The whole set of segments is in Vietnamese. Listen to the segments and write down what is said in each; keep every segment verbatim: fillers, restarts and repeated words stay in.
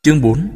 Chương bốn.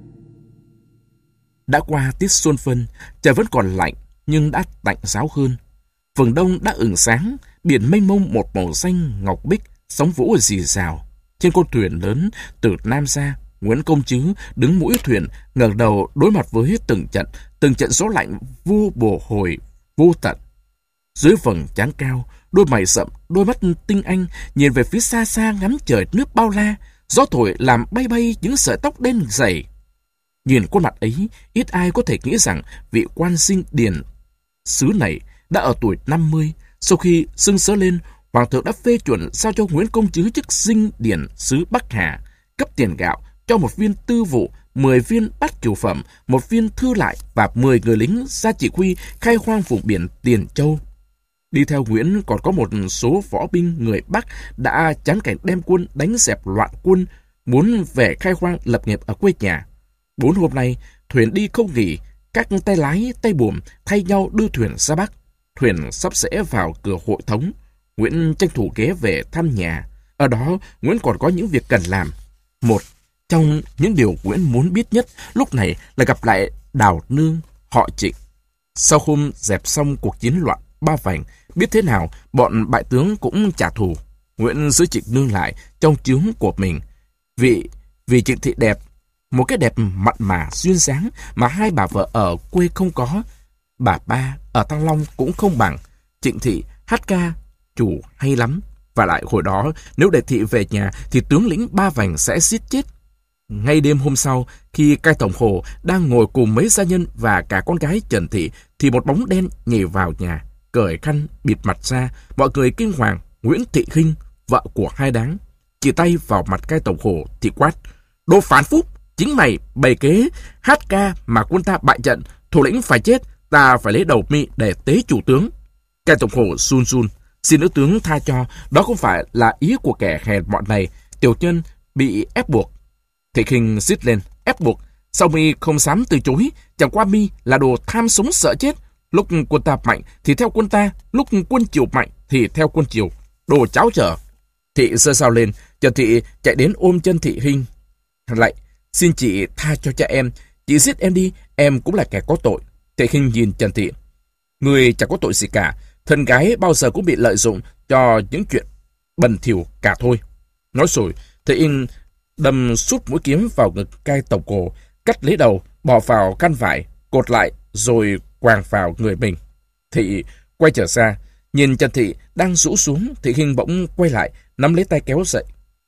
Đã qua tiết xuân phân, trời vẫn còn lạnh nhưng đã tạnh ráo hơn. Phần đông đã ửng sáng, biển mênh mông một màu xanh ngọc bích, sóng vỗ rì rào. Trên con thuyền lớn từ Nam ra, Nguyễn Công Trứ đứng mũi thuyền, ngẩng đầu đối mặt với từng trận, từng trận gió lạnh vô bổ hồi, vô tận. Dưới vầng trán cao, đôi mày rậm, đôi mắt tinh anh nhìn về phía xa xa ngắm trời nước bao la, gió thổi làm bay bay những sợi tóc đen dày. Nhìn khuôn mặt ấy, ít ai có thể nghĩ rằng vị quan sinh điền sứ này đã ở tuổi năm mươi. Sau khi xưng sớ lên, Hoàng thượng đã phê chuẩn giao cho Nguyễn Công Trứ chức dinh điển sứ Bắc Hà, cấp tiền gạo cho một viên tư vụ, mười viên bát cửu phẩm, một viên thư lại và mười người lính ra chỉ huy khai hoang vùng biển Tiền Châu. Đi theo Nguyễn còn có một số võ binh người Bắc đã chán cảnh đem quân đánh dẹp loạn quân, muốn về khai hoang lập nghiệp ở quê nhà. Bốn hôm nay, thuyền đi không nghỉ, các tay lái, tay buồm thay nhau đưa thuyền ra Bắc. Thuyền sắp sẽ vào cửa Hội Thống. Nguyễn tranh thủ ghé về thăm nhà. Ở đó, Nguyễn còn có những việc cần làm. Một trong những điều Nguyễn muốn biết nhất lúc này là gặp lại Đào Nương, họ Trịnh. Sau hôm dẹp xong cuộc chiến loạn Ba Vành, biết thế nào bọn bại tướng cũng trả thù. Nguyễn giữ Trịnh Nương lại trong chướng của mình. Vì, vì Trịnh Thị đẹp, một cái đẹp mặn mà duyên dáng mà hai bà vợ ở quê không có. Bà ba ở Thăng Long cũng không bằng. Trịnh Thị hát ca chủ hay lắm. Và lại hồi đó nếu để Thị về nhà thì tướng lĩnh Ba Vành sẽ giết chết. Ngay đêm hôm sau, khi cai tổng Hồ đang ngồi cùng mấy gia nhân và cả con gái Trần Thị, thì một bóng đen nhảy vào nhà, cởi khăn bịt mặt ra. Mọi người kinh hoàng. Nguyễn Thị Hinh, vợ của Hai Đáng, chỉ tay vào mặt cai tổng Hồ thì quát: "Đồ phản phúc! Chính mày bày kế hát ca mà quân ta bại trận, thủ lĩnh phải chết, ta phải lấy đầu mi để tế chủ tướng." Cai tổng Hồ run run: "Xin nữ tướng tha cho, đó không phải là ý của kẻ hèn mọn này, tiểu nhân bị ép buộc." Thị Hinh rít lên: "Ép buộc? Sao mi không dám từ chối? Chẳng qua mi là đồ tham sống sợ chết. Lúc quân ta mạnh thì theo quân ta, lúc quân Triều mạnh thì theo quân Triều. Đồ cháo trở." Thị giơ dao lên, Trần Thị chạy đến ôm chân Thị Hinh: "Lạy, xin chị tha cho cha em, chị giết em đi, em cũng là kẻ có tội." Thị Hinh nhìn Trần Thị: "Người chẳng có tội gì cả, thân gái bao giờ cũng bị lợi dụng cho những chuyện bẩn thỉu cả thôi." Nói rồi, Thị Hinh đâm sút mũi kiếm vào ngực cai tổng Hồ, cắt lấy đầu, bỏ vào khăn vải, cột lại rồi quàng vào người mình. Thị quay trở ra, nhìn Trần Thị đang rũ xuống. Thị Hinh bỗng quay lại, nắm lấy tay kéo dậy: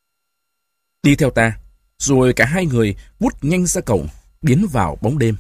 "Đi theo ta." Rồi cả hai người vút nhanh ra cổng, biến vào bóng đêm.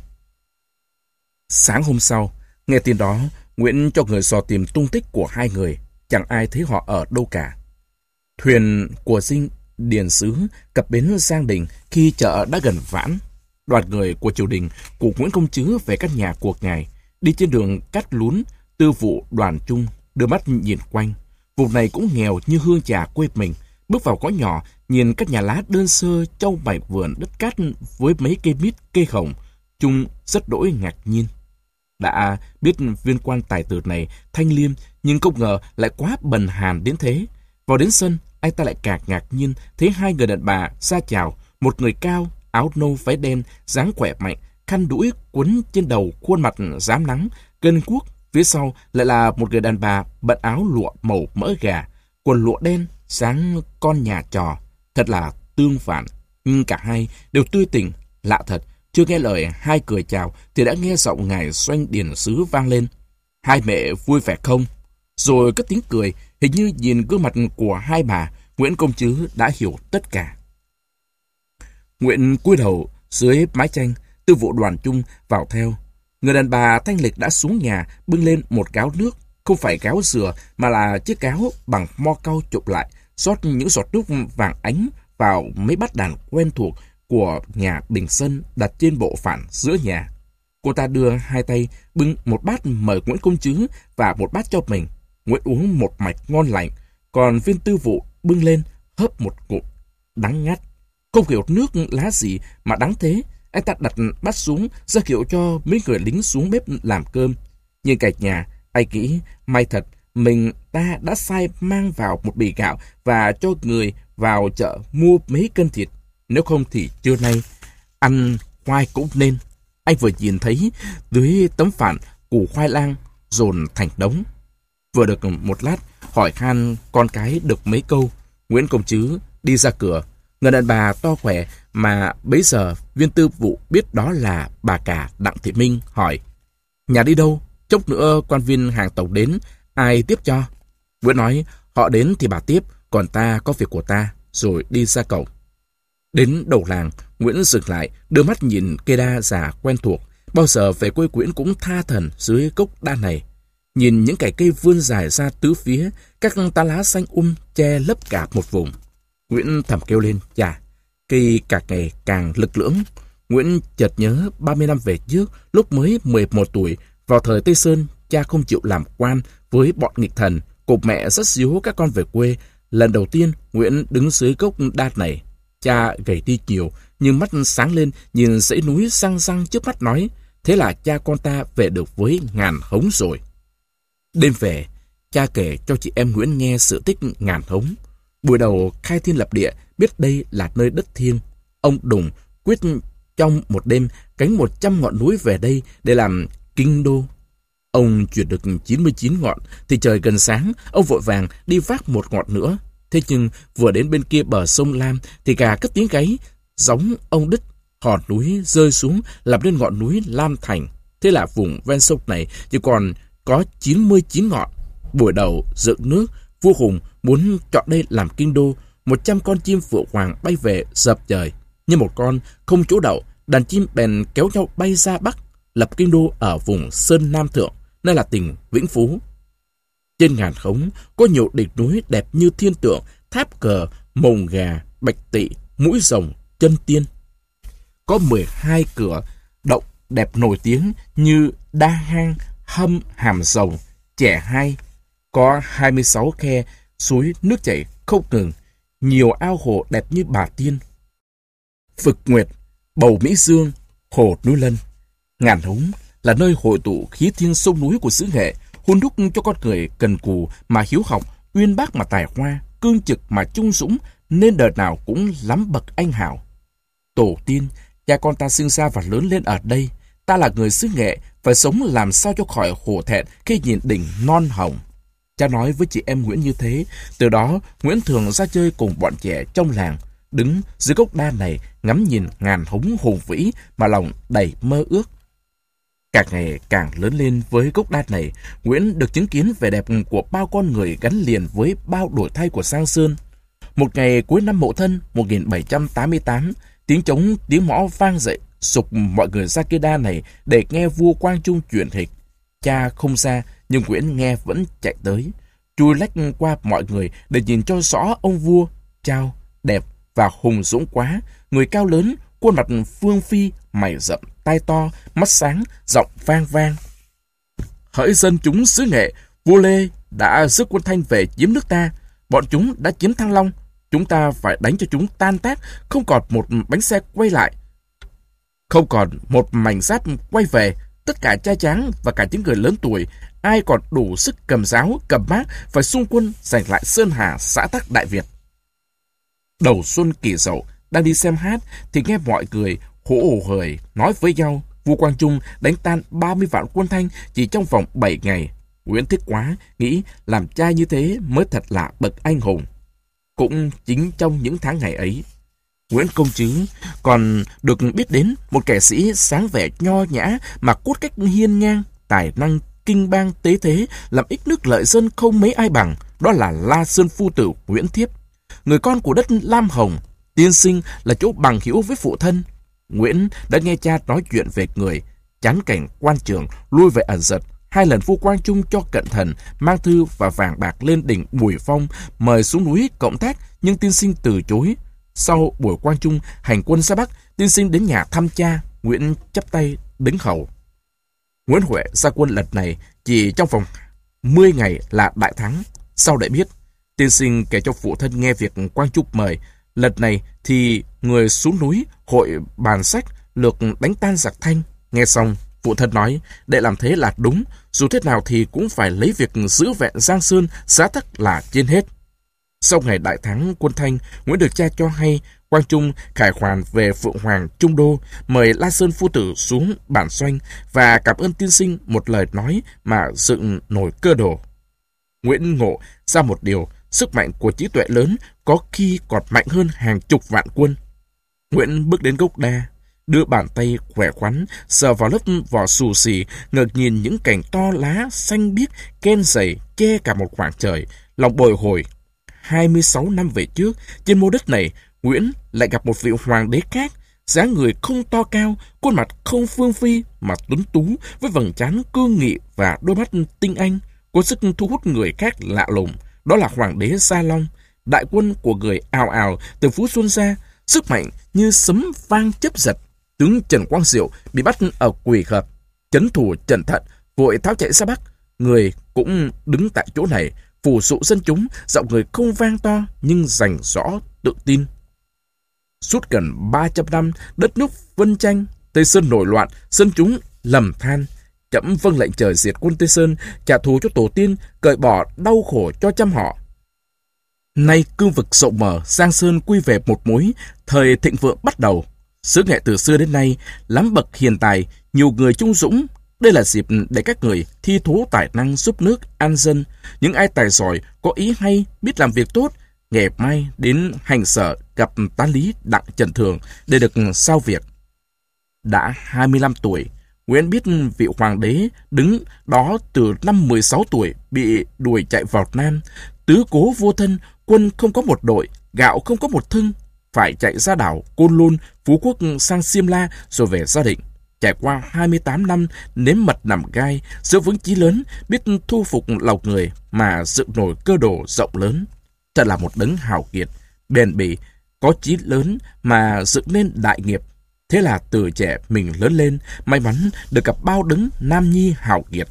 Sáng hôm sau, nghe tin đó, Nguyễn cho người dò tìm tung tích của hai người. Chẳng ai thấy họ ở đâu cả. Thuyền của dinh điền sứ cập bến Giang Đình khi chợ đã gần vãn. Đoàn người của triều đình của Nguyễn Công Trứ về căn nhà của ngài. Đi trên đường Cát Lún, Tư vụ Đoàn Trung đưa mắt nhìn quanh. Vùng này cũng nghèo như hương trà quê mình. Bước vào ngõ nhỏ, nhìn các nhà lá đơn sơ trong mảnh vườn đất cát với mấy cây mít, cây hồng, Trung rất đỗi ngạc nhiên. Đã biết viên quan tài tử này thanh liêm, nhưng không ngờ lại quá bần hàn đến thế. Vào đến sân, anh ta lại càng ngạc nhiên thấy hai người đàn bà ra chào. Một người cao, áo nâu váy đen, dáng khỏe mạnh, khăn đũi quấn trên đầu, khuôn mặt rám nắng, cân cuốc. Phía sau lại là một người đàn bà bận áo lụa màu mỡ gà, quần lụa đen, dáng con nhà trò. Thật là tương phản, nhưng cả hai đều tươi tỉnh. Lạ thật, chưa nghe lời hai cười chào thì đã nghe giọng ngài Doanh điền sứ vang lên: "Hai mẹ vui vẻ không?" Rồi cất tiếng cười. Hình như nhìn gương mặt của hai bà, Nguyễn Công Trứ đã hiểu tất cả. Nguyễn cúi đầu dưới mái tranh, Tư vụ Đoàn Trung vào theo. Người đàn bà thanh lịch đã xuống nhà bưng lên một gáo nước, không phải gáo dừa mà là chiếc gáo bằng mo cau chụp lại, rót những giọt nước vàng ánh vào mấy bát đàn quen thuộc của nhà bình sân đặt trên bộ phản giữa nhà. Cô ta đưa hai tay bưng một bát mời Nguyễn Công Trứ và một bát cho mình. Nguyễn uống một mạch ngon lành, còn viên Tư vụ bưng lên hớp một ngụm, đắng ngắt. Không hiểu nước lá gì mà đắng thế. Anh ta đặt bát xuống, ra hiệu cho mấy người lính xuống bếp làm cơm. Nhìn cả nhà, anh nghĩ may thật mình ta đã sai mang vào một bì gạo và cho người vào chợ mua mấy cân thịt. Nếu không thì trưa nay Ăn khoai cũng nên. Anh vừa nhìn thấy dưới tấm phản củ khoai lang dồn thành đống. Vừa được một lát hỏi han con cái được mấy câu, Nguyễn Công Trứ đi ra cửa. Người đàn bà to khỏe mà bấy giờ viên tư vụ biết đó là bà cả Đặng Thị Minh hỏi: nhà đi đâu? Chốc nữa quan viên hàng tổng đến, ai tiếp cho? Nguyễn nói: họ đến thì bà tiếp, còn ta có việc của ta, rồi đi ra cổng. Đến đầu làng, Nguyễn dừng lại, đưa mắt nhìn cây đa già quen thuộc. Bao giờ về quê Nguyễn cũng tha thần dưới gốc đa này. Nhìn những cành cây vươn dài ra tứ phía, các tán lá xanh um che lấp cả một vùng. Nguyễn thầm kêu lên: chà, cây càng ngày càng lực lưỡng. Nguyễn chợt nhớ ba mươi năm về trước, lúc mới mười một tuổi, vào thời Tây Sơn, cha không chịu làm quan với bọn nghịch thần, cùng mẹ rất díu các con về quê. Lần đầu tiên Nguyễn đứng dưới gốc đa này, cha gầy đi nhiều, nhưng mắt sáng lên nhìn dãy núi răng răng trước mắt, nói: thế là cha con ta về được với Ngàn Hống rồi. Đêm về, cha kể cho chị em Nguyễn nghe sự tích Ngàn Hống. Buổi đầu khai thiên lập địa, biết đây là nơi đất thiêng. Ông Đùng quyết trong một đêm cánh một trăm ngọn núi về đây để làm kinh đô. Ông chuyển được chín mươi chín ngọn, thì trời gần sáng, ông vội vàng đi vác một ngọn nữa. Thế nhưng vừa đến bên kia bờ sông Lam thì gà cất tiếng gáy, giống ông đứt, hòn núi rơi xuống làm nên ngọn núi Lam Thành. Thế là vùng ven sông này chỉ còn có chín mươi chín ngọn. Buổi đầu dựng nước, vua Hùng muốn chọn đây làm kinh đô. Một trăm con chim phượng hoàng bay về dập trời, nhưng một con không chỗ đậu, đàn chim bèn kéo nhau bay ra Bắc, lập kinh đô ở vùng Sơn Nam Thượng, nơi là tỉnh Vĩnh Phú. Trên Ngàn Hống có nhiều đỉnh núi đẹp như thiên tượng, tháp cờ, mồng gà, bạch tỵ, mũi rồng, chân tiên. Có mười hai cửa động đẹp nổi tiếng như Đa Hang, Hâm Hàm Rồng, Trẻ Hai. Có hai mươi sáu khe suối nước chảy không ngừng, nhiều ao hồ đẹp như Bà Tiên, Phực Nguyệt, Bầu Mỹ Dương, Hồ Núi Lân. Ngàn Hống là nơi hội tụ khí thiên sông núi của xứ Nghệ, hun đúc cho con người cần cù mà hiếu học, uyên bác mà tài hoa, cương trực mà trung dũng, nên đời nào cũng lắm bậc anh hào. Tổ tiên, cha con ta sinh ra và lớn lên ở đây. Ta là người xứ Nghệ, phải sống làm sao cho khỏi hổ thẹn khi nhìn đỉnh non hồng. Cha nói với chị em Nguyễn như thế. Từ đó, Nguyễn thường ra chơi cùng bọn trẻ trong làng, đứng dưới gốc đa này ngắm nhìn Ngàn Hống hùng vĩ mà lòng đầy mơ ước. Càng ngày càng lớn lên với gốc đa này, Nguyễn được chứng kiến vẻ đẹp của bao con người gắn liền với bao đổi thay của Giang Sơn. Một ngày cuối năm Mậu Thân một nghìn bảy trăm tám mươi tám, tiếng trống tiếng mõ vang dậy, sục mọi người ra cây đa này để nghe vua Quang Trung truyền hịch. Cha không ra, nhưng Nguyễn nghe vẫn chạy tới, chui lách qua mọi người để nhìn cho rõ ông vua. Chao, đẹp và hùng dũng quá, người cao lớn, khuôn mặt phương phi, mày rậm, tai to, mắt sáng, giọng vang vang: hỡi dân chúng xứ Nghệ, vua Lê đã rước quân Thanh về chiếm nước ta. Bọn chúng đã chiếm Thăng Long, chúng ta phải đánh cho chúng tan tác, không còn một bánh xe quay lại, không còn một mảnh giáp quay về. Tất cả trai tráng và cả những người lớn tuổi, ai còn đủ sức cầm giáo, cầm mác, phải xung quân giành lại Sơn Hà, xã tắc Đại Việt. Đầu xuân Kỷ Dậu, đang đi xem hát thì nghe mọi người hổ ồ hời nói với nhau: vua Quang Trung đánh tan ba mươi vạn quân Thanh chỉ trong vòng bảy ngày. Nguyễn thích quá, nghĩ làm trai như thế mới thật là bậc anh hùng. Cũng chính trong những tháng ngày ấy, Nguyễn Công Trứ còn được biết đến một kẻ sĩ sáng vẻ nho nhã mà cốt cách hiên ngang, tài năng kinh bang tế thế, làm ích nước lợi dân không mấy ai bằng. Đó là La Sơn phu tử Nguyễn Thiếp, người con của đất Lam Hồng. Tiên sinh là chỗ bằng hữu với phụ thân. Nguyễn đã nghe cha nói chuyện về người, chán cảnh quan trường, lui về ẩn giật. Hai lần vua Quang Trung cho cận thần mang thư và vàng bạc lên đỉnh Bùi Phong mời xuống núi cộng tác, nhưng tiên sinh từ chối. Sau buổi Quang Trung hành quân ra Bắc, tiên sinh đến nhà thăm cha. Nguyễn chắp tay đứng hầu. Nguyễn Huệ ra quân lần này chỉ trong vòng mười ngày là đại thắng. Sau để biết, tiên sinh kể cho phụ thân nghe việc Quang Trung mời. Lần này thì người xuống núi hội bàn sách lược đánh tan giặc Thanh. Nghe xong, phụ thân nói để làm thế là đúng, dù thế nào thì cũng phải lấy việc giữ vẹn Giang Sơn, xã tắc là trên hết. Sau ngày đại thắng quân Thanh, Nguyễn được cha cho hay Quang Trung khải hoàn về Phượng Hoàng Trung Đô, mời La Sơn phu tử xuống bản doanh và cảm ơn tiên sinh một lời nói mà dựng nổi cơ đồ. Nguyễn ngộ ra một điều, sức mạnh của trí tuệ lớn có khi còn mạnh hơn hàng chục vạn quân. Nguyễn bước đến gốc đa, đưa bàn tay khỏe khoắn sờ vào lớp vỏ xù xì, ngược nhìn những cành to lá xanh biếc ken dày che cả một khoảng trời, lòng bồi hồi. hai mươi sáu năm về trước, trên mô đất này, Nguyễn lại gặp một vị hoàng đế khác, dáng người không to cao, khuôn mặt không phương phi mà tuấn tú, với vầng trán cương nghị và đôi mắt tinh anh, có sức thu hút người khác lạ lùng. Đó là hoàng đế Gia Long. Đại quân của người ào ào từ Phú Xuân ra, sức mạnh như sấm vang chớp giật. Tướng Trần Quang Diệu bị bắt ở Quỳ Hợp, trấn thủ Trần Thận vội tháo chạy ra Bắc. Người cũng đứng tại chỗ này, phủ dụ dân chúng, giọng người không vang to nhưng rành rõ tự tin. Suốt gần ba trăm năm, đất nước vân tranh, Tây Sơn nổi loạn, dân chúng lầm than. Trẫm vâng lệnh trời diệt quân Tây Sơn, trả thù cho tổ tiên, cởi bỏ đau khổ cho trăm họ. Nay cương vực rộng mở, Giang Sơn quy về một mối, thời thịnh vượng bắt đầu. Xứ nghệ từ xưa đến nay, lắm bậc hiền tài, nhiều người trung dũng. Đây là dịp để các người thi thố tài năng giúp nước, an dân. Những ai tài giỏi, có ý hay, biết làm việc tốt, ngày mai đến hành sở gặp tá lý Đặng Trần Thường để được sao việc. Đã hai mươi lăm tuổi, Nguyễn biết vị hoàng đế đứng đó từ năm mười sáu tuổi bị đuổi chạy vào Nam. Tứ cố vô thân, quân không có một đội, gạo không có một thưng, phải chạy ra đảo Côn Lôn, Phú Quốc sang Simla rồi về gia định. Trải qua hai mươi tám năm nếm mật nằm gai, giữ vững chí lớn, biết thu phục lòng người mà dựng nổi cơ đồ rộng lớn. Thật là một đấng hào kiệt, bền bỉ, có chí lớn mà dựng nên đại nghiệp. Thế là từ trẻ mình lớn lên, may mắn được gặp bao đấng nam nhi hào kiệt.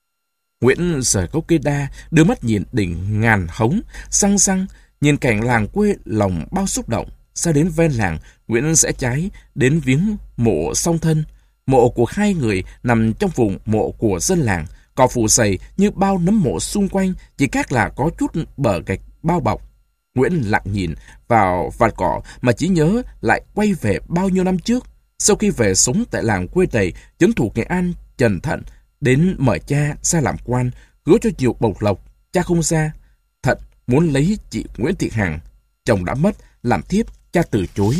Nguyễn rời gốc cây đa, đưa mắt nhìn đỉnh ngàn hống, răng răng, nhìn cảnh làng quê lòng bao xúc động. Ra đến ven làng, Nguyễn sẽ trái đến viếng mộ song thân. Mộ của hai người nằm trong vùng mộ của dân làng, cỏ phủ dày như bao nấm mộ xung quanh, chỉ khác là có chút bờ gạch bao bọc. Nguyễn lặng nhìn vào vạt cỏ mà chỉ nhớ lại quay về bao nhiêu năm trước. Sau khi về sống tại làng quê đầy, trấn thủ Nghệ An, Trần Thận đến mời cha ra làm quan, hứa cho nhiều bộc lộc. Cha không ra. Thận muốn lấy chị Nguyễn Thị Hằng, chồng đã mất, làm thiếp, cha từ chối.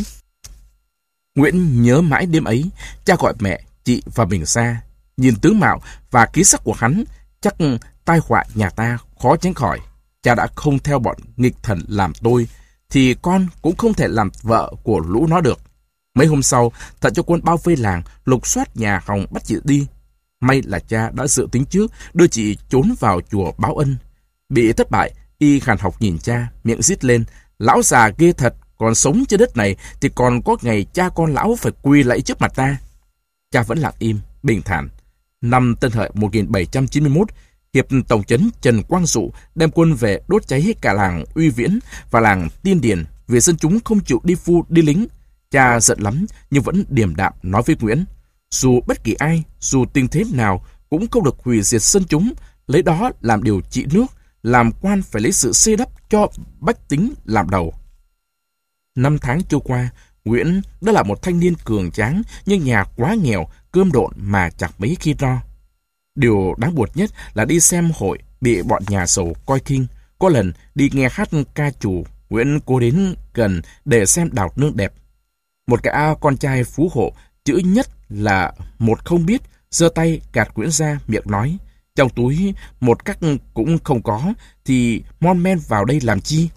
Nguyễn nhớ mãi đêm ấy, cha gọi mẹ, chị và mình ra. Nhìn tướng mạo và khí sắc của hắn, chắc tai họa nhà ta khó tránh khỏi. Cha đã không theo bọn nghịch thần làm tôi, thì con cũng không thể làm vợ của lũ nó được. Mấy hôm sau, Thận cho quân bao vây làng, lục soát nhà hòng bắt chị đi. May là cha đã dự tính trước, đưa chị trốn vào chùa báo ân. Bị thất bại, y khàn học nhìn cha, miệng rít lên: lão già ghê thật, còn sống trên đất này thì còn có ngày cha con lão phải quỳ lạy trước mặt ta. Cha vẫn lặng im, bình thản. Năm Tân Hợi một nghìn bảy trăm chín mươi mốt, Hiệp tổng trấn Trần Quang Dụ đem quân về đốt cháy hết cả làng Uy Viễn và làng Tiên Điền vì dân chúng không chịu đi phu đi lính. Cha giận lắm nhưng vẫn điềm đạm nói với Nguyễn: dù bất kỳ ai, dù tình thế nào cũng không được hủy diệt dân chúng, lấy đó làm điều trị nước, làm quan phải lấy sự xây đắp cho bách tính làm đầu. Năm tháng trôi qua, Nguyễn đã là một thanh niên cường tráng, nhưng nhà quá nghèo, cơm độn mà chẳng mấy khi no. Điều đáng buồn nhất là đi xem hội bị bọn nhà giàu coi khinh. Có lần đi nghe hát ca trù, Nguyễn cố đến gần để xem đào nương đẹp. Một gã con trai phú hộ, chữ nhất là một không biết, giơ tay gạt Nguyễn ra, miệng nói: trong túi một cắc cũng không có, thì mon men vào đây làm chi?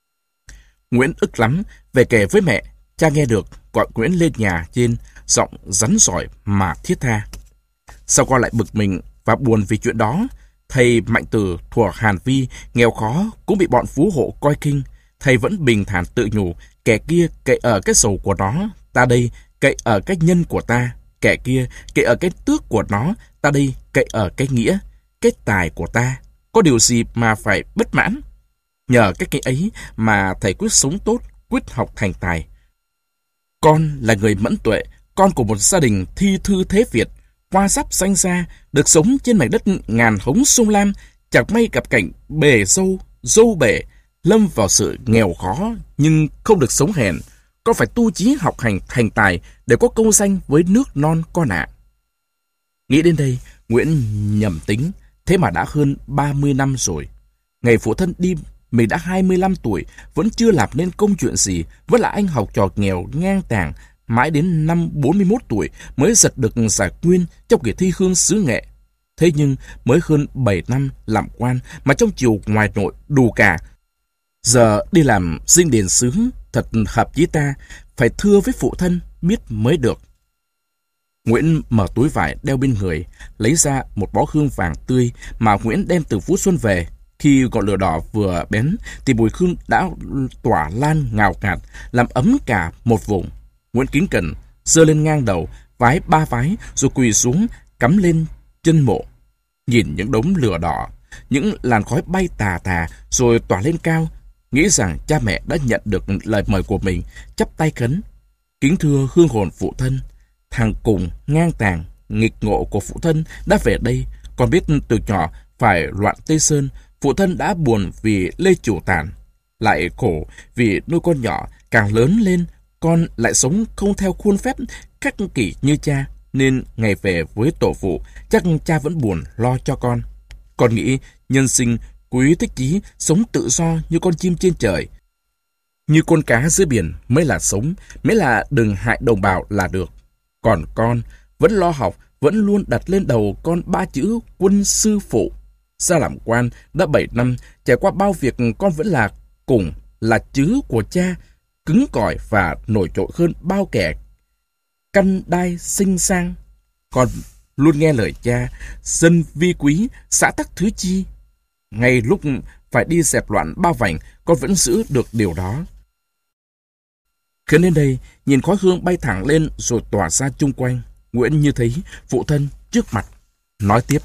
Nguyễn ức lắm, về kể với mẹ. Cha nghe được, gọi Nguyễn lên nhà trên, giọng rắn giỏi mà thiết tha. Sau con lại bực mình và buồn vì chuyện đó. Thầy Mạnh Từ thuở Hàn Vi, nghèo khó, cũng bị bọn phú hộ coi khinh. Thầy vẫn bình thản tự nhủ: kẻ kia cậy ở cái sầu của nó, ta đây cậy ở cái nhân của ta. Kẻ kia cậy ở cái tước của nó, ta đây cậy ở cái nghĩa, cái tài của ta. Có điều gì mà phải bất mãn? Nhờ cái cái ấy mà thầy quyết sống tốt, quyết học thành tài. Con là người mẫn tuệ, con của một gia đình thi thư thế Việt, hoa giáp xanh ra, được sống trên mảnh đất ngàn hống sông Lam, chẳng may gặp cảnh bề dâu, dâu bể, lâm vào sự nghèo khó nhưng không được sống hèn. con phải tu chí học hành thành tài để có công danh với nước non con ạ. Nghĩ đến đây, Nguyễn nhầm tính, thế mà đã hơn ba mươi năm rồi. Ngày phụ thân đi, mình đã hai mươi lăm tuổi, vẫn chưa làm nên công chuyện gì, vẫn là anh học trò nghèo ngang tàng, mãi đến năm bốn mươi mốt tuổi mới giật được giải nguyên trong kỳ thi hương xứ nghệ. Thế nhưng mới hơn bảy năm làm quan mà trong chiều ngoài nội đủ cả. Giờ đi làm dinh đền xứ thật hợp với ta, phải thưa với phụ thân biết mới được. Nguyễn mở túi vải đeo bên người, lấy ra một bó hương vàng tươi mà Nguyễn đem từ Phú Xuân về. Khi ngọn lửa đỏ vừa bén thì mùi hương đã tỏa lan ngào ngạt, làm ấm cả một vùng. Nguyễn kính cẩn giơ lên ngang đầu, vái ba vái rồi quỳ xuống cắm lên chân mộ. Nhìn những đống lửa đỏ, những làn khói bay tà tà rồi tỏa lên cao, nghĩ rằng cha mẹ đã nhận được lời mời của mình, chắp tay khấn: kính thưa hương hồn phụ thân, thằng cùng ngang tàng nghịch ngộ của phụ thân đã về đây. Con biết từ nhỏ phải loạn Tây Sơn, phụ thân đã buồn vì Lê Chủ tàn, lại khổ vì nuôi con nhỏ. Càng lớn lên, con lại sống không theo khuôn phép khắc kỷ như cha, nên ngày về với tổ phụ, chắc cha vẫn buồn lo cho con. Con nghĩ nhân sinh quý thích chí, sống tự do như con chim trên trời, như con cá dưới biển mới là sống, mới là đừng hại đồng bào là được. Còn con vẫn lo học, vẫn luôn đặt lên đầu con ba chữ quân sư phụ. Ra làm quan đã bảy năm, trải qua bao việc, con vẫn là cùng, là chữ của cha, cứng cỏi và nổi trội hơn bao kẻ căn đai sinh sang. Con luôn nghe lời cha, dân vi quý, xã tắc thứ chi. Ngay lúc phải đi dẹp loạn bao vành, con vẫn giữ được điều đó. Khiến đến đây, nhìn khói hương bay thẳng lên rồi tỏa ra chung quanh, Nguyễn như thấy phụ thân trước mặt, nói tiếp: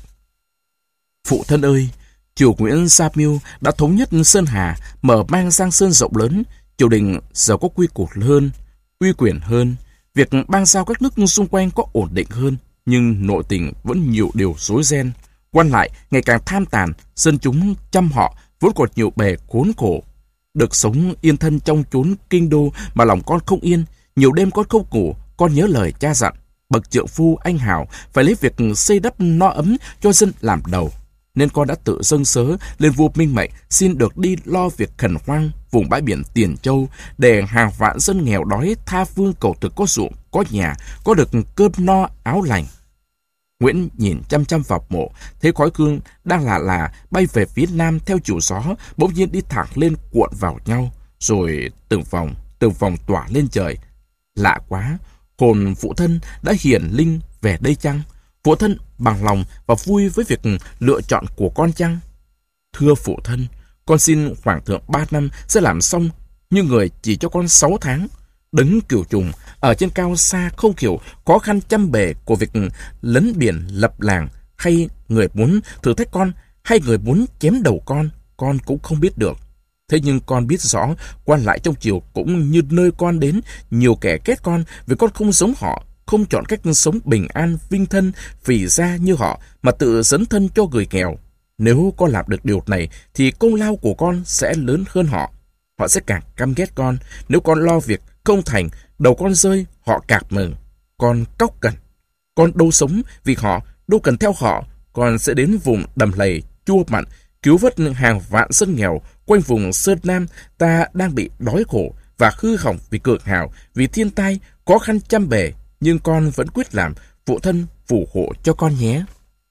phụ thân ơi, triều Nguyễn Gia Mưu đã thống nhất Sơn Hà, mở mang Giang Sơn rộng lớn, triều đình giờ có quy củ hơn, uy quyền hơn, việc bang giao các nước xung quanh có ổn định hơn, nhưng nội tình vẫn nhiều điều rối ren. Quan lại ngày càng tham tàn, dân chúng chăm họ vốn còn nhiều bề khốn khổ. Được sống yên thân trong chốn kinh đô mà lòng con không yên, nhiều đêm con không ngủ, con nhớ lời cha dặn, bậc trượng phu anh hào phải lấy việc xây đắp no ấm cho dân làm đầu. Nên con đã tự dâng sớ lên vua Minh Mệnh, xin được đi lo việc khẩn hoang vùng bãi biển Tiền Châu, để hàng vạn dân nghèo đói tha phương cầu thực có ruộng, có nhà, có được cơm no áo lành. Nguyễn nhìn chăm chăm vào mộ, thấy khói hương đang lả là bay về phía nam theo chiều gió, bỗng nhiên đi thẳng lên cuộn vào nhau, rồi từng vòng, từng vòng tỏa lên trời. Lạ quá, hồn phụ thân đã hiển linh về đây chăng? Phụ thân bằng lòng và vui với việc lựa chọn của con chăng? Thưa phụ thân, con xin hoàng thượng ba năm sẽ làm xong, như người chỉ cho con sáu tháng. Đấng cửu trùng ở trên cao xa không hiểu khó khăn trăm bề của việc lấn biển lập làng, hay người muốn thử thách con, hay người muốn chém đầu con, con cũng không biết được. Thế nhưng con biết rõ, quan lại trong triều cũng như nơi con đến, nhiều kẻ ghét con vì con không giống họ, không chọn cách sống bình an, vinh thân, phì ra như họ, mà tự dấn thân cho người nghèo. Nếu con làm được điều này, thì công lao của con sẽ lớn hơn họ. Họ sẽ càng căm ghét con. Nếu con lo việc không thành, đầu con rơi, họ càng mừng. Con cóc cần. Con đâu sống vì họ, đâu cần theo họ. Con sẽ đến vùng đầm lầy, chua mặn, cứu vớt hàng vạn dân nghèo quanh vùng Sơn Nam ta đang bị đói khổ và hư hỏng vì cực hào, vì thiên tai, khó khăn trăm bề. Nhưng con vẫn quyết làm, phụ thân phù hộ cho con nhé.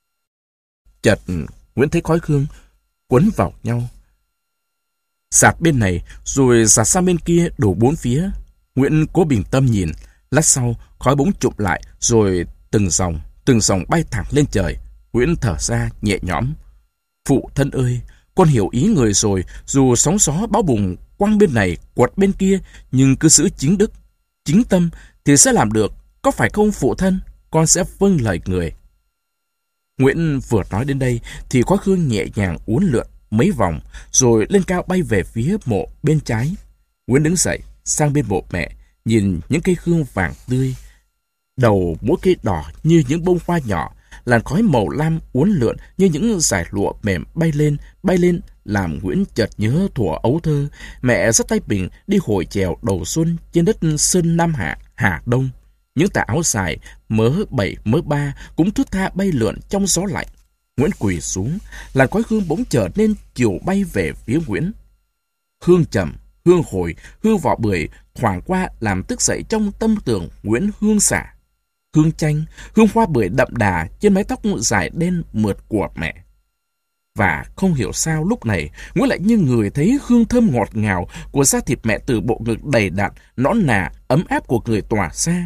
Chợt Nguyễn thấy khói hương quấn vào nhau, sạt bên này rồi sạt sang bên kia, đổ bốn phía. Nguyễn cố bình tâm nhìn, lát sau khói bỗng chụp lại, rồi từng dòng từng dòng bay thẳng lên trời. Nguyễn thở ra nhẹ nhõm. Phụ thân ơi, con hiểu ý người rồi. Dù sóng gió bão bùng quăng bên này quật bên kia, nhưng cứ giữ chính đức, chính tâm thì sẽ làm được, có phải không phụ thân? Con sẽ vâng lời người. Nguyễn vừa nói đến đây thì khói hương nhẹ nhàng uốn lượn mấy vòng, rồi lên cao bay về phía mộ bên trái. Nguyễn đứng dậy sang bên mộ mẹ, nhìn những cây hương vàng tươi, đầu mỗi cây đỏ như những bông hoa nhỏ, làn khói màu lam uốn lượn như những dải lụa mềm bay lên, bay lên, làm Nguyễn chợt nhớ thuở ấu thơ, mẹ dắt tay mình đi hội chèo đầu xuân trên đất Sơn Nam Hạ, Hà Đông. Những tà áo dài, mớ bảy mớ ba cũng thướt tha bay lượn trong gió lạnh. Nguyễn quỳ xuống, làn khói hương bỗng trở nên chiều bay về phía Nguyễn. Hương trầm, hương hồi, hương vỏ bưởi thoảng qua làm thức dậy trong tâm tưởng Nguyễn hương xả. Hương chanh, hương hoa bưởi đậm đà trên mái tóc dài đen mượt của mẹ. Và không hiểu sao lúc này Nguyễn lại như người thấy hương thơm ngọt ngào của da thịt mẹ từ bộ ngực đầy đặn, nõn nà, ấm áp của người tỏa ra.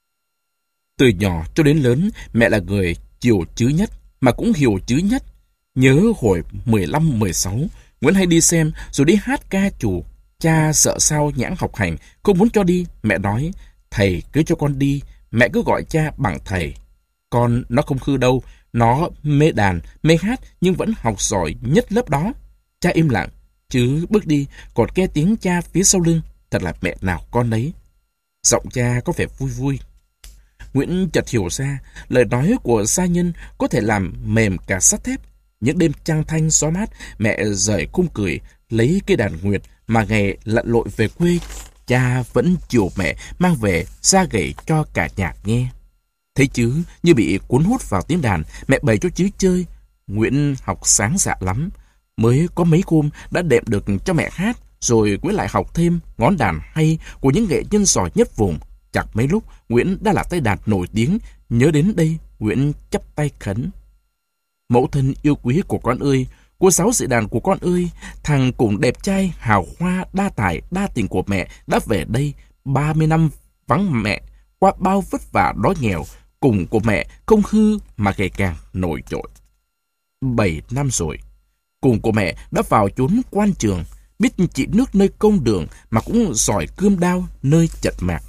Từ nhỏ cho đến lớn, mẹ là người chiều chữ nhất, mà cũng hiểu chữ nhất. Nhớ hồi mười lăm mười sáu, Nguyễn hay đi xem rồi đi hát ca chùa. Cha sợ sao nhãng học hành, không muốn cho đi. Mẹ nói, thầy cứ cho con đi, mẹ cứ gọi cha bằng thầy. Con nó không hư đâu, nó mê đàn, mê hát nhưng vẫn học giỏi nhất lớp đó. Cha im lặng, chứ bước đi còn nghe tiếng cha phía sau lưng. Thật là mẹ nào con nấy. Giọng cha có vẻ vui vui. Nguyễn chợt hiểu ra, lời nói của gia nhân có thể làm mềm cả sắt thép. Những đêm trăng thanh gió mát, mẹ rời khung cười, lấy cây đàn nguyệt mà ngày lặn lội về quê. Cha vẫn chiều mẹ mang về ra gậy cho cả nhà nghe. Thấy chứ như bị cuốn hút vào tiếng đàn, mẹ bày cho chứ chơi. Nguyễn học sáng dạ lắm, mới có mấy hôm đã đệm được cho mẹ hát, rồi Nguyễn lại học thêm ngón đàn hay của những nghệ nhân giỏi nhất vùng. Chẳng mấy lúc Nguyễn đã là tay đàn nổi tiếng. Nhớ đến đây, Nguyễn chắp tay khấn: Mẫu thân yêu quý của con ơi, cô giáo dạy đàn của con ơi, thằng cũng đẹp trai, hào hoa, đa tài, đa tình của mẹ đã về đây. ba mươi năm vắng mẹ, qua bao vất vả đói nghèo, cùng của mẹ không hư mà ngày càng nổi trội. Bảy năm rồi, cùng của mẹ đã vào chốn quan trường, biết chỉ nước nơi công đường mà cũng giỏi cươm đao nơi chật mạc.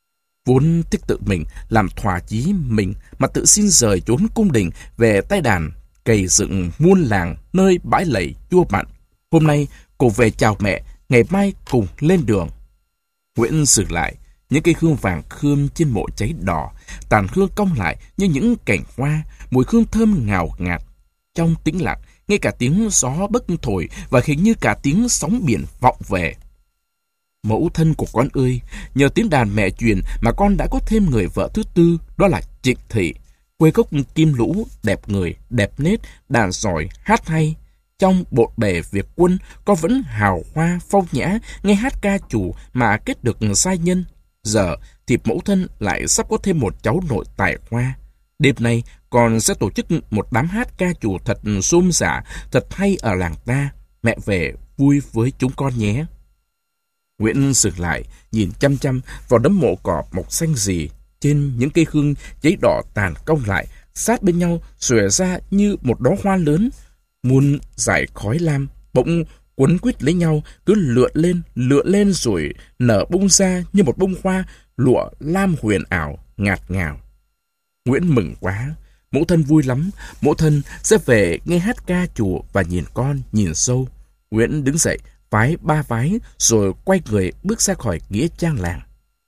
Vốn thích tự mình làm thỏa chí mình mà tự xin rời chốn cung đình về tay đàn, cày dựng muôn làng nơi bãi lầy chua mặn. Hôm nay cùng về chào mẹ, ngày mai cùng lên đường. Nguyễn dừng lại, những cây hương vàng khươm trên mộ cháy đỏ, tàn hương cong lại như những cành hoa, mùi hương thơm ngào ngạt. Trong tĩnh lặng, ngay cả tiếng gió bấc thổi và hình như cả tiếng sóng biển vọng về. Mẫu thân của con ơi, nhờ tiếng đàn mẹ truyền mà con đã có thêm người vợ thứ tư, đó là Trịnh Thị. Quê gốc Kim Lũ, đẹp người, đẹp nết, đàn giỏi, hát hay. Trong bộn bề việc quân, con vẫn hào hoa, phong nhã, nghe hát ca chủ mà kết được giai nhân. Giờ thì mẫu thân lại sắp có thêm một cháu nội tài hoa. Đêm nay, con sẽ tổ chức một đám hát ca chủ thật rôm rả, thật hay ở làng ta. Mẹ về vui với chúng con nhé. Nguyễn dừng lại, nhìn chăm chăm vào đống mộ cỏ mọc xanh rì. Trên những cây hương cháy đỏ tàn cong lại, sát bên nhau xòe ra như một đóa hoa lớn. Muôn dải khói lam bỗng quấn quýt lấy nhau, cứ lượn lên, lượn lên rồi nở bung ra như một bông hoa lụa lam huyền ảo, ngạt ngào. Nguyễn mừng quá, mẫu thân vui lắm, mẫu thân sẽ về nghe hát ca chùa và nhìn con, nhìn sâu. Nguyễn đứng dậy, vái ba vái rồi quay người bước ra khỏi nghĩa trang làng.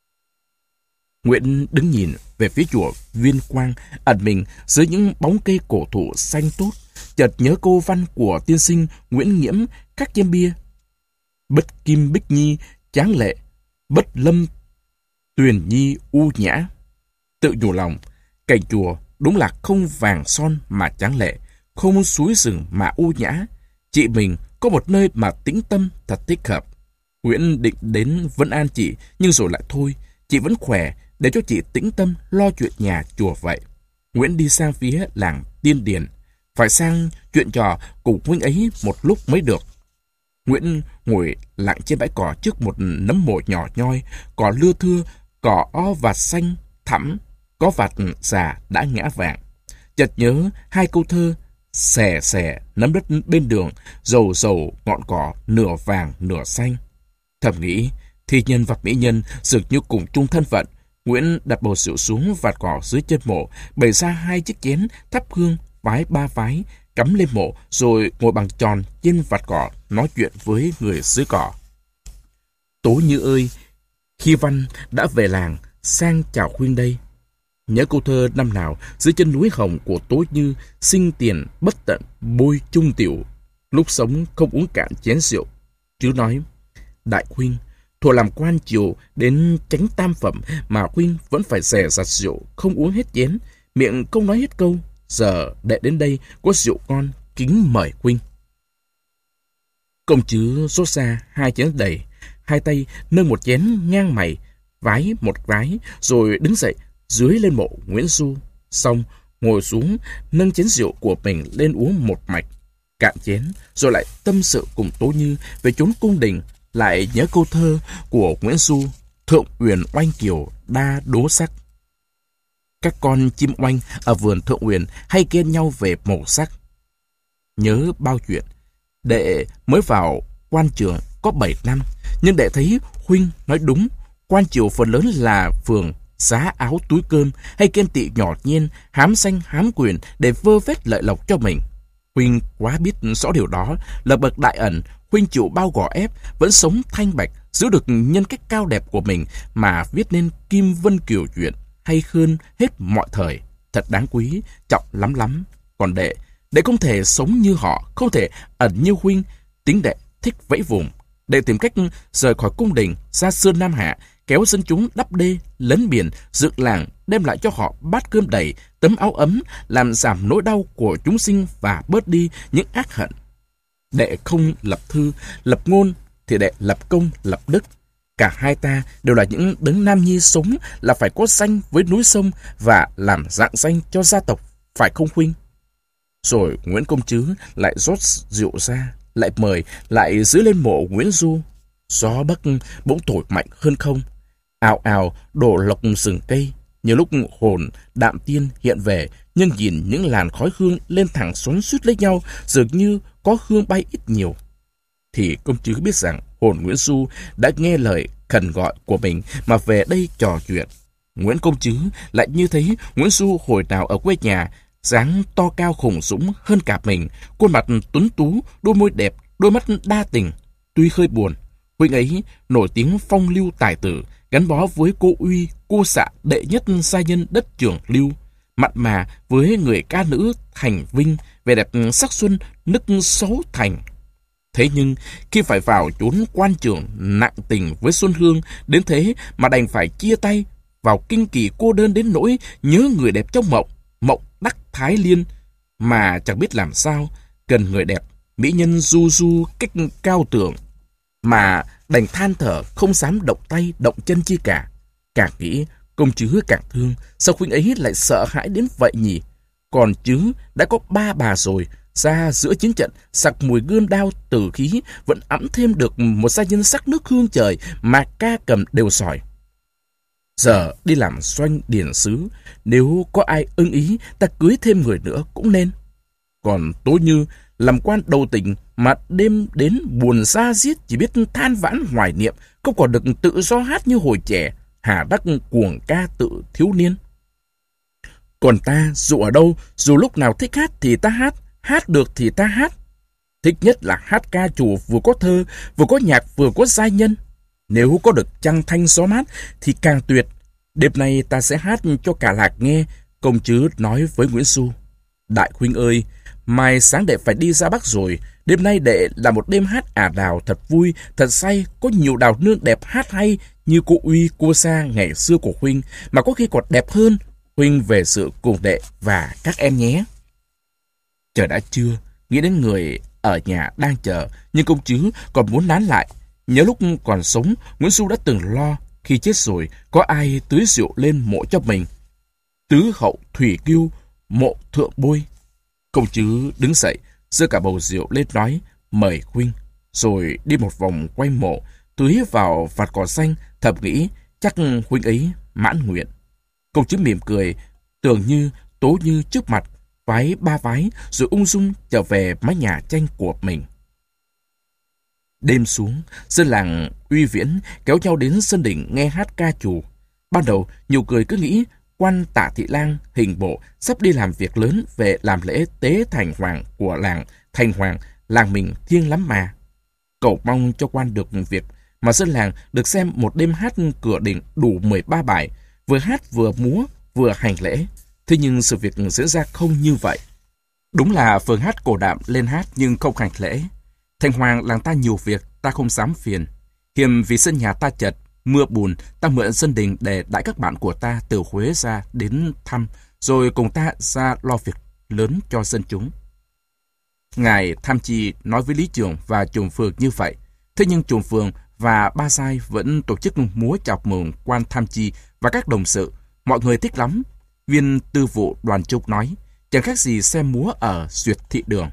Nguyễn đứng nhìn về phía chùa Viên Quang, ẩn mình dưới những bóng cây cổ thụ xanh tốt, chợt nhớ câu văn của tiên sinh Nguyễn Nghiễm khắc trên bia: Bất kim bích nhi tráng lệ, bất lâm tuyền nhi u nhã. Tự nhủ lòng, cảnh chùa đúng là không vàng son mà tráng lệ, không suối rừng mà u nhã. Chị mình có một nơi mà tĩnh tâm thật thích hợp. Nguyễn định đến vấn an chị, nhưng rồi lại thôi, chị vẫn khỏe, để cho chị tĩnh tâm lo chuyện nhà chùa vậy. Nguyễn đi sang phía làng Tiên Điền, phải sang chuyện trò cùng huynh ấy một lúc mới được. Nguyễn ngồi lặng trên bãi cỏ trước một nấm mộ nhỏ nhoi, cỏ lưa thưa, cỏ o vạt xanh thẳm, có vạt già đã ngã vàng. Chợt nhớ hai câu thơ: xè xè nấm đất bên đường, dầu dầu ngọn cỏ nửa vàng nửa xanh. Thầm nghĩ, thi nhân và mỹ nhân dường như cùng chung thân phận. Nguyễn đặt bầu rượu xuống vạt cỏ dưới chân mộ, bày ra hai chiếc chén, thắp hương, vái ba vái, cắm lên mộ, rồi ngồi bằng tròn trên vạt cỏ nói chuyện với người dưới cỏ. Tố Như ơi, Khi Văn đã về làng sang chào huynh đây. Nhớ câu thơ năm nào dưới chân núi hồng của Tố Như, sinh tiền bất tận bôi chung tiểu, lúc sống không uống cạn chén rượu. Chứ nói, đại huynh, thuở làm quan triều đến chánh tam phẩm mà huynh vẫn phải rẻ rặt rượu, không uống hết chén, miệng không nói hết câu. Giờ đệ đến đây có rượu ngon, kính mời huynh. Công chứ rót ra hai chén đầy, hai tay nâng một chén ngang mày, vái một vái, rồi đứng dậy dưới lên mộ Nguyễn Du. Xong ngồi xuống nâng chén rượu của mình lên uống một mạch, cạn chén, rồi lại tâm sự cùng Tố Như về chốn cung đình, lại nhớ câu thơ của Nguyễn Du: thượng uyển oanh kiều đa đố sắc. Các con chim oanh ở vườn thượng uyển hay ghen nhau về màu sắc. Nhớ bao chuyện. Đệ mới vào quan trường có bảy năm, nhưng đệ thấy huynh nói đúng. Quan triều phần lớn là phường giá áo túi cơm, hay ghen tị nhỏ nhen, hám danh hám quyền để vơ vét lợi lộc cho mình. Huynh quá biết rõ điều đó, là bậc đại ẩn. Huynh chịu bao gò ép, vẫn sống thanh bạch, giữ được nhân cách cao đẹp của mình mà viết nên Kim Vân Kiều chuyện, hay hơn hết mọi thời. Thật đáng quý, trọng lắm lắm. Còn đệ, đệ không thể sống như họ, không thể ẩn như huynh. Tính đệ thích vẫy vùng. Đệ tìm cách rời khỏi cung đình, ra Sơn Nam Hạ, kéo dân chúng đắp đê, lấn biển, dựng làng, đem lại cho họ bát cơm đầy, tấm áo ấm, làm giảm nỗi đau của chúng sinh và bớt đi những ác hận. Đệ không lập thư, lập ngôn, thì đệ lập công, lập đức. Cả hai ta đều là những đấng nam nhi, sống là phải có danh với núi sông và làm rạng danh cho gia tộc, phải không huynh? Rồi Nguyễn Công Trứ lại rót rượu ra, lại mời, lại giữ lên mộ Nguyễn Du. Gió bắc bỗng thổi mạnh hơn không, ào ào đổ lộc rừng cây. Nhiều lúc hồn đạm tiên hiện về, nhưng nhìn những làn khói hương lên thẳng xoắn suýt lấy nhau, dường như có hương bay ít nhiều, thì công chứ biết rằng hồn Nguyễn Du đã nghe lời khẩn gọi của mình mà về đây trò chuyện. Nguyễn Công Trứ lại như thấy Nguyễn Du hồi nào ở quê nhà, dáng to cao khủng dũng hơn cả mình, khuôn mặt tuấn tú, đôi môi đẹp, đôi mắt đa tình. Tuy hơi buồn, huynh ấy nổi tiếng phong lưu tài tử, gắn bó với cô Uy, cô xạ đệ nhất gia nhân đất Trường Lưu, mặn mà với người ca nữ Thành Vinh, vẻ đẹp sắc xuân nức xấu thành. Thế nhưng khi phải vào chốn quan trường nặng tình với Xuân Hương đến thế mà đành phải chia tay, vào kinh kỳ cô đơn đến nỗi nhớ người đẹp trong mộng, mộng đắc Thái Liên, mà chẳng biết làm sao, cần người đẹp, mỹ nhân du du cách cao tưởng, mà đành than thở không dám động tay động chân chi cả. Càng nghĩ Công Trứ càng thương, sao huynh ấy lại sợ hãi đến vậy nhỉ? Còn Trứ đã có ba bà rồi, ra giữa chiến trận sặc mùi gươm đao tử khí, vẫn ẵm thêm được một gia nhân sắc nước hương trời mà ca cầm đều sỏi. Giờ đi làm doanh điển sứ, nếu có ai ưng ý, ta cưới thêm người nữa cũng nên. Còn Tố Như làm quan đầu tỉnh mà đêm đến buồn ra giết, chỉ biết than vãn hoài niệm, không còn được tự do hát như hồi trẻ, hà đắc cuồng ca tự thiếu niên. Còn ta dù ở đâu, dù lúc nào thích hát thì ta hát, hát được thì ta hát. Thích nhất là hát ca trù, vừa có thơ, vừa có nhạc, vừa có giai nhân. Nếu có được trăng thanh gió mát thì càng tuyệt. Đêm nay ta sẽ hát cho cả lạc nghe. Công Trứ nói với Nguyễn Du: đại huynh ơi, mai sáng đệ phải đi ra Bắc rồi. Đêm nay đệ là một đêm hát ả đào thật vui, thật say. Có nhiều đào nương đẹp hát hay như cô Uy, cô Sa ngày xưa của huynh, mà có khi còn đẹp hơn. Huynh về sự cùng đệ và các em nhé. Trời đã trưa, nghĩ đến người ở nhà đang chờ, nhưng Công Trứ còn muốn nán lại. Nhớ lúc còn sống, Nguyễn Du đã từng lo khi chết rồi có ai tưới rượu lên mộ cho mình. Tứ hậu thủy kiêu, mộ thượng bôi. Công Trứ đứng dậy, giơ cả bầu rượu lên nói: mời huynh. Rồi đi một vòng quanh mộ, tưới vào vạt cỏ xanh, thầm nghĩ chắc huynh ấy mãn nguyện. Công Trứ mỉm cười, tưởng như Tố Như trước mặt, vái ba vái, rồi ung dung trở về mái nhà tranh của mình. Đêm xuống, dân làng Uy Viễn kéo nhau đến sân đỉnh nghe hát ca trù. Ban đầu, nhiều người cứ nghĩ quan Tạ Thị Lang hình bộ sắp đi làm việc lớn về làm lễ tế thành hoàng của làng Thành Hoàng, làng mình thiêng lắm mà. Cầu mong cho quan được việc, mà dân làng được xem một đêm hát cửa đỉnh đủ mười ba bài, vừa hát vừa múa, vừa hành lễ. Thế nhưng sự việc diễn ra không như vậy. Đúng là Phượng hát cổ đạm lên hát nhưng không hành lễ. Thành hoàng làng ta nhiều việc, ta không dám phiền. Hiềm vì sân nhà ta chật, mưa bùn, ta mượn sân đình để đãi các bạn của ta từ Huế ra đến thăm, rồi cùng ta ra lo việc lớn cho dân chúng. Ngài Tham Chi nói với Lý Trường và Trùng Phường như vậy. Thế nhưng Trùng Phường và Ba Sai vẫn tổ chức múa chào mừng quan Tham Chi và các đồng sự. Mọi người thích lắm. Viên tư vụ Đoàn Trúc nói, chẳng khác gì xem múa ở Duyệt Thị Đường.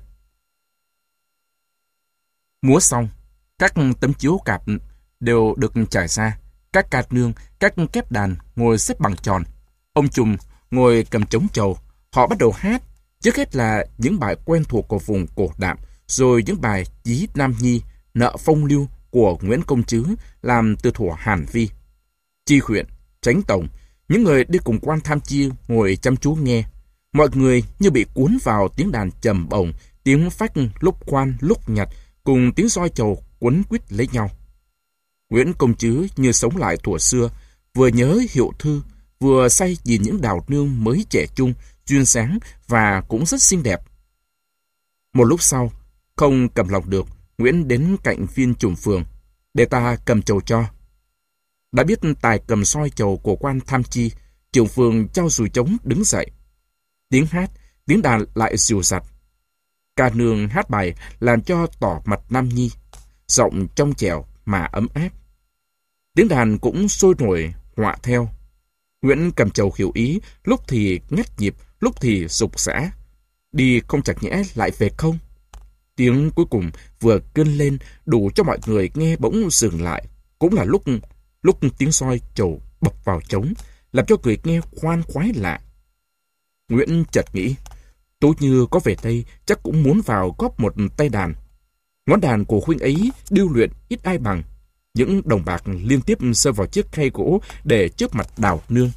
Múa xong, các tấm chiếu cạp đều được trải ra. Các cạt nương, các kép đàn ngồi xếp bằng tròn. Ông Trùm ngồi cầm trống trầu. Họ bắt đầu hát. Trước hết là những bài quen thuộc của vùng cổ đạm, rồi những bài Chí Nam Nhi, Nợ Phong Lưu của Nguyễn Công Trứ làm từ thuở Hàn Vi. Chi huyện, Chánh Tổng, những người đi cùng quan Tham Chi ngồi chăm chú nghe. Mọi người như bị cuốn vào tiếng đàn trầm bổng, tiếng phách lúc khoan lúc nhặt, cùng tiếng roi trầu quấn quýt lấy nhau. Nguyễn Công Trứ như sống lại thuở xưa, vừa nhớ Hiệu Thư, vừa say nhìn những đào nương mới trẻ trung, duyên dáng và cũng rất xinh đẹp. Một lúc sau, không cầm lòng được, Nguyễn đến cạnh Viên Trùng Phường, để ta cầm trầu cho. Đã biết tài cầm soi trầu của quan Tham Chi, Trùng Phường trao dùi trống đứng dậy. Tiếng hát, tiếng đàn lại dịu dặt. Ca nương hát bài làm cho tỏ mặt nam nhi, giọng trong trẻo mà ấm áp. Tiếng đàn cũng sôi nổi họa theo. Nguyễn cầm trầu hiểu ý, lúc thì ngắt nhịp, lúc thì rục rã. Đi không chặt nhẽ lại về không? Tiếng cuối cùng vừa cơn lên đủ cho mọi người nghe bỗng dừng lại. Cũng là lúc lúc tiếng soi trầu bập vào trống, làm cho người nghe khoan khoái lạ. Nguyễn chợt nghĩ, Tố Như có về đây chắc cũng muốn vào góp một tay đàn. Ngón đàn của huynh ấy điêu luyện ít ai bằng. Những đồng bạc liên tiếp sơ vào chiếc khay gỗ để trước mặt đào nương.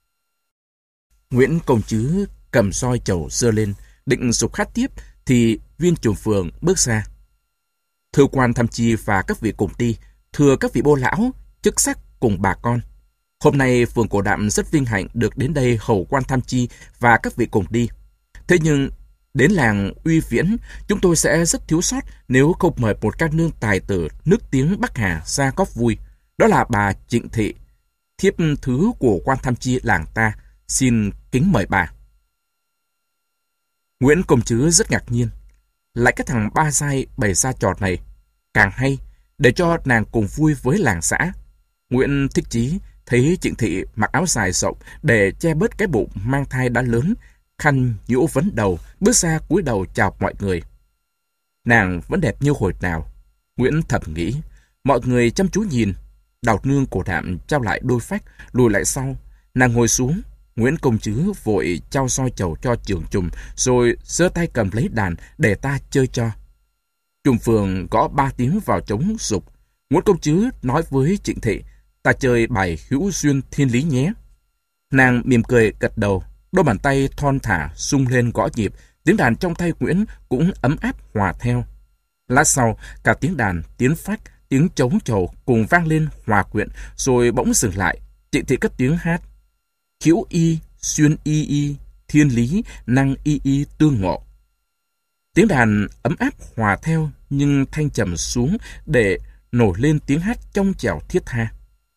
Nguyễn Công Trứ cầm soi trầu giơ lên, định dục hát tiếp thì Viên Trùng Phường bước ra. Thưa quan Tham Chi và các vị cùng đi, thưa các vị bô lão, chức sắc cùng bà con. Hôm nay phường Cổ Đạm rất vinh hạnh được đến đây hầu quan Tham Chi và các vị cùng đi. Thế nhưng đến làng Uy Viễn, chúng tôi sẽ rất thiếu sót nếu không mời một ca nương tài tử nước tiếng Bắc Hà ra góp vui. Đó là bà Trịnh Thị, thiếp thứ của quan Tham Chi làng ta. Xin kính mời bà. Nguyễn Công Trứ rất ngạc nhiên. Lại cái thằng Ba Sai bày ra trò này. Càng hay, để cho nàng cùng vui với làng xã. Nguyễn thích chí thấy Trịnh Thị mặc áo dài rộng để che bớt cái bụng mang thai đã lớn, khăn nhũ vấn đầu, bước ra cúi đầu chào mọi người. Nàng vẫn đẹp như hồi nào. Nguyễn thầm nghĩ. Mọi người chăm chú nhìn. Đào nương Cổ Đạm trao lại đôi phách, lùi lại sau. Nàng ngồi xuống. Nguyễn Công Trứ vội trao soi trầu cho Trường Trùm, rồi giơ tay cầm lấy đàn để ta chơi cho. Trùng Phường gõ ba tiếng vào trống dục. Nguyễn Công Trứ nói với Trịnh Thị, ta chơi bài Hữu Duyên Thiên Lý nhé. Nàng mỉm cười gật đầu, đôi bàn tay thon thả sung lên gõ nhịp, tiếng đàn trong tay Nguyễn cũng ấm áp hòa theo. Lát sau, cả tiếng đàn, tiếng phách, tiếng trống trầu cùng vang lên hòa quyện, rồi bỗng dừng lại. Trịnh Thị cất tiếng hát. Hữu y, xuyên y y, thiên lý, năng y y tương ngộ. Tiếng đàn ấm áp hòa theo nhưng thanh trầm xuống để nổi lên tiếng hát trong trẻo thiết tha.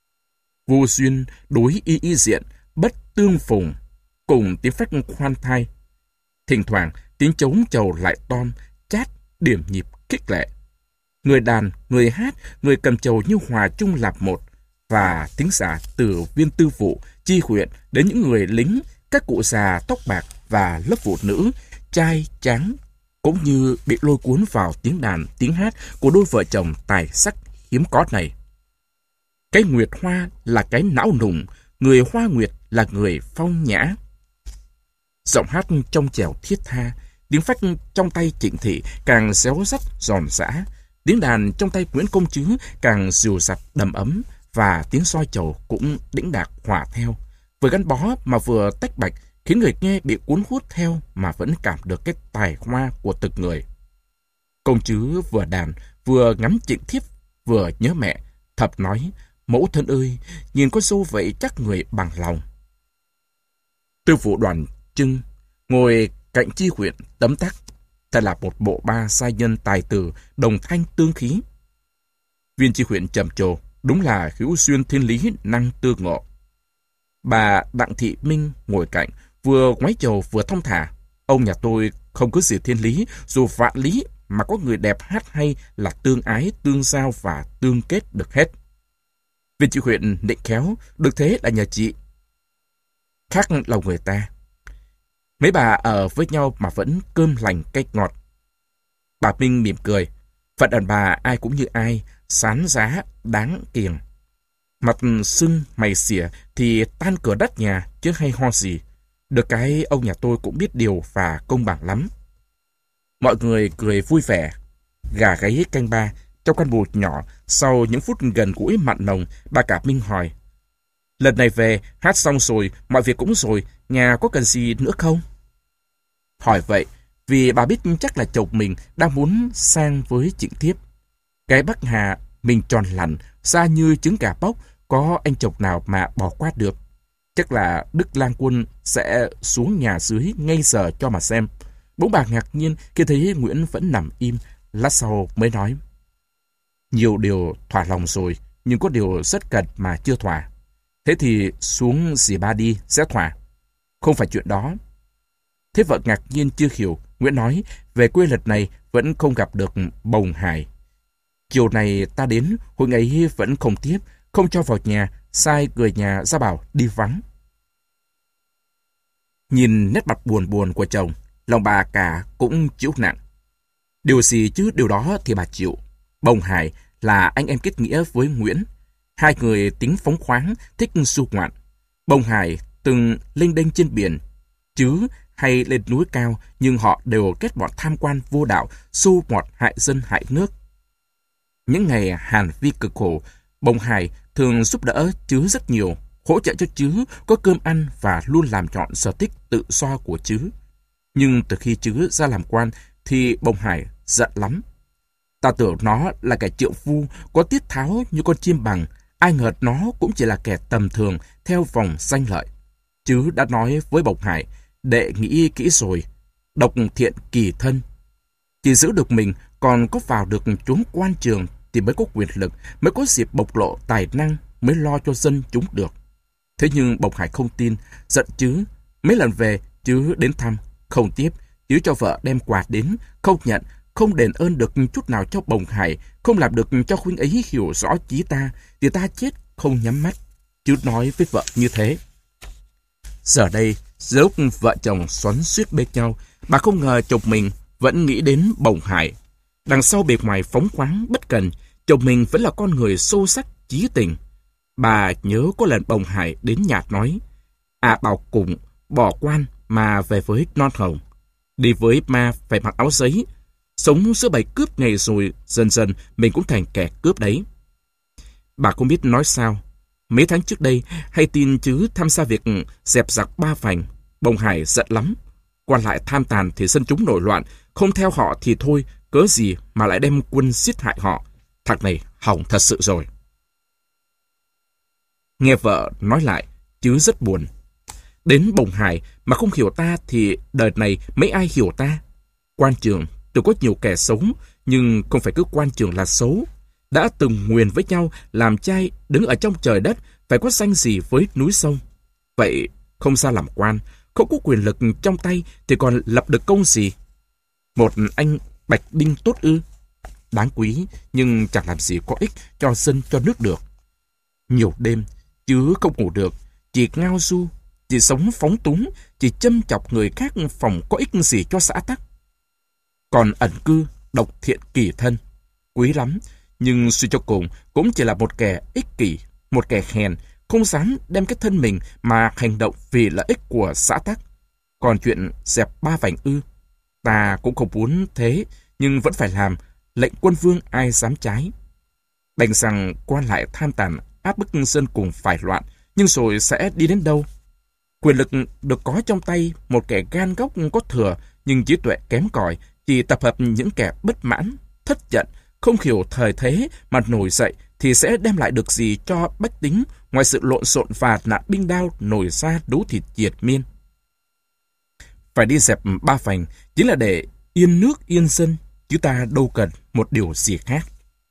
Vô duyên đối y y diện, bất tương phùng, cùng tiếng phách khoan thai. Thỉnh thoảng tiếng trống trầu lại tom, chát, điểm nhịp khích lệ. Người đàn, người hát, người cầm trầu như hòa chung làm một. Và tiếng xả từ Viên Tư Vụ, Chi huyện đến những người lính, các cụ già tóc bạc và lớp phụ nữ, trai, tráng, cũng như bị lôi cuốn vào tiếng đàn, tiếng hát của đôi vợ chồng tài sắc hiếm có này. Cái Nguyệt Hoa là cái não nùng, người Hoa Nguyệt là người phong nhã. Giọng hát trong trẻo thiết tha, tiếng phách trong tay Trịnh Thị càng réo rắt giòn giã, tiếng đàn trong tay Nguyễn Công Trứ càng dịu dặt đầm ấm, và tiếng soi trầu cũng đĩnh đạc hòa theo, vừa gắn bó mà vừa tách bạch, khiến người nghe bị cuốn hút theo mà vẫn cảm được cái tài hoa của từng người. Công Trứ vừa đàn, vừa ngắm Trịnh Thiếp, vừa nhớ mẹ, thập nói, mẫu thân ơi, nhìn con dâu vậy chắc người bằng lòng. Tư vụ Đoàn Trưng ngồi cạnh Chi huyện tấm tắc. Thật là một bộ ba sai nhân tài tử, đồng thanh tương khí. Viên Chi huyện trầm trồ, đúng là hữu duyên thiên lý năng tư ngộ. Bà Đặng Thị Minh ngồi cạnh, vừa ngoái chầu vừa thong thả. Ông nhà tôi không có gì thiên lý, dù vạn lý mà có người đẹp hát hay là tương ái, tương giao và tương kết được hết. Viên Chi huyện định khéo, được thế là nhờ chị. Khác lòng người ta. Mấy bà ở với nhau mà vẫn cơm lành cay ngọt. Bà Minh mỉm cười. Phận đàn bà ai cũng như ai, sán giá, đáng kiềng. Mặt sưng mày xỉa thì tan cửa đất nhà, chứ hay ho gì. Được cái ông nhà tôi cũng biết điều và công bằng lắm. Mọi người cười vui vẻ. Gà gáy canh ba, trong căn bụt nhỏ, sau những phút gần gũi mặn nồng, bà cả Minh hỏi. Lần này về, hát xong rồi, mọi việc cũng rồi, nhà có cần gì nữa không? Hỏi vậy, vì bà biết chắc là chồng mình đang muốn sang với Trịnh Thiếp. Cái Bắc Hà, mình tròn lành, xa như trứng gà bóc, có anh chồng nào mà bỏ qua được. Chắc là Đức Lang Quân sẽ xuống nhà dưới ngay giờ cho mà xem. Bỗng bà ngạc nhiên khi thấy Nguyễn vẫn nằm im, lát sau mới nói. Nhiều điều thỏa lòng rồi, nhưng có điều rất cần mà chưa thỏa. Thế thì xuống dì ba đi, sẽ thỏa. Không phải chuyện đó. Thế vợ ngạc nhiên chưa hiểu, Nguyễn nói, về quê lần này vẫn không gặp được Bồng Hải. Chiều này ta đến, hội ấy vẫn không tiếp, không cho vào nhà, sai người nhà ra bảo đi vắng. Nhìn nét mặt buồn buồn của chồng, lòng bà cả cũng chịu nặng. Điều gì chứ điều đó thì bà chịu. Bồng Hải là anh em kết nghĩa với Nguyễn. Hai người tính phóng khoáng, thích du ngoạn. Bồng Hải từng lênh đênh trên biển, chứ hay lên núi cao, nhưng họ đều kết bọn tham quan vô đạo, xô mọt hại dân hại nước. Những ngày Hàn Vi cực khổ, Bồng Hải thường giúp đỡ Chứ rất nhiều, hỗ trợ cho Chứ có cơm ăn và luôn làm trọn sở thích tự do của Chứ. Nhưng từ khi Chứ ra làm quan thì Bồng Hải giận lắm. Ta tưởng nó là kẻ triệu phu, có tiết tháo như con chim bằng, ai ngờ nó cũng chỉ là kẻ tầm thường theo vòng danh lợi. Chứ đã nói với Bồng Hải, đệ nghĩ kỹ rồi, độc thiện kỳ thân. Chỉ giữ được mình, còn có vào được chốn quan trường thì mới có quyền lực, mới có dịp bộc lộ tài năng, mới lo cho dân chúng được. Thế nhưng Bồng Hải không tin, giận Chứ. Mấy lần về, Chứ đến thăm, không tiếp. Chứ cho vợ đem quà đến, không nhận, không đền ơn được chút nào cho Bồng Hải, không làm được cho huynh ấy hiểu rõ chí ta, thì ta chết không nhắm mắt. Chứ nói với vợ như thế. Giờ đây, lúc vợ chồng xoắn xuýt bên nhau, bà không ngờ chồng mình vẫn nghĩ đến Bồng Hải. Đằng sau bề ngoài phóng khoáng bất cần, chồng mình vẫn là con người sâu sắc chí tình. Bà nhớ có lần Bồng Hải đến nhạt nói, à bảo cùng bỏ quan mà về với non hồng, đi với ma phải mặc áo giấy, sống giữa bầy cướp ngày rồi dần dần mình cũng thành kẻ cướp đấy. Bà không biết nói sao. Mấy tháng trước đây hay tin Chứ tham gia việc dẹp giặc Ba Vành, Bồng Hải giận lắm. Quan lại tham tàn thì dân chúng nổi loạn, không theo họ thì thôi, cớ gì mà lại đem quân giết hại họ. Thằng này hỏng thật sự rồi. Nghe vợ nói lại, Chứ rất buồn. Đến Bồng Hải mà không hiểu ta thì đời này mấy ai hiểu ta. Quan trường từng có nhiều kẻ xấu, nhưng không phải cứ quan trường là xấu. Đã từng nguyền với nhau làm trai đứng ở trong trời đất, phải có danh gì với núi sông. Vậy không ra làm quan, không có quyền lực trong tay thì còn lập được công gì? Một anh bạch đinh tốt ư? Đáng quý, nhưng chẳng làm gì có ích cho dân cho nước được. Nhiều đêm, Chứ không ngủ được, chỉ ngao du, chỉ sống phóng túng, chỉ châm chọc người khác phòng có ích gì cho xã tắc. Còn ẩn cư, độc thiện kỳ thân, quý lắm, nhưng suy cho cùng cũng chỉ là một kẻ ích kỷ, một kẻ hèn, không dám đem cái thân mình mà hành động vì lợi ích của xã tắc. Còn chuyện dẹp Ba Vành ư, ta cũng không muốn thế, nhưng vẫn phải làm, lệnh quân vương ai dám trái. Đành rằng quan lại tham tàn áp bức dân cùng phải loạn, nhưng rồi sẽ đi đến đâu? Quyền lực được có trong tay một kẻ gan góc có thừa, nhưng trí tuệ kém cỏi, chỉ tập hợp những kẻ bất mãn, thất trận, không hiểu thời thế mà nổi dậy thì sẽ đem lại được gì cho bách tính ngoài sự lộn xộn và nạn binh đao nổi ra đấu thịt triệt miên. Phải đi dẹp Ba Phành chính là để yên nước yên dân, chứ ta đâu cần một điều gì khác.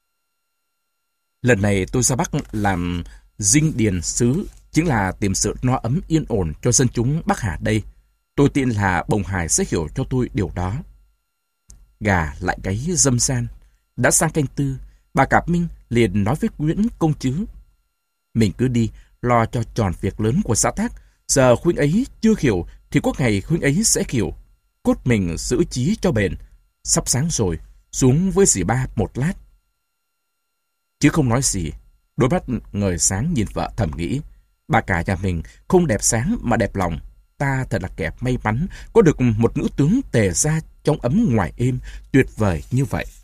Lần này tôi ra Bắc làm dinh điền sứ, chính là tìm sự no ấm yên ổn cho dân chúng Bắc Hà đây. Tôi tin là Bồng Hải sẽ hiểu cho tôi điều đó. Gà lại gáy dâm san. Đã sang canh tư, bà Cạp Minh liền nói với Nguyễn công chứ: mình cứ đi, lo cho tròn việc lớn của xã Thác. Giờ Khuynh ấy chưa hiểu, thì có ngày Khuynh ấy sẽ hiểu. Cốt mình giữ chí cho bền. Sắp sáng rồi, xuống với dì Ba một lát. Chứ không nói gì. Đôi mắt ngời sáng nhìn vợ thầm nghĩ: bà cả nhà mình không đẹp sáng mà đẹp lòng. Ta thật là kẻ may mắn có được một nữ tướng tề gia trong ấm ngoài êm tuyệt vời như vậy.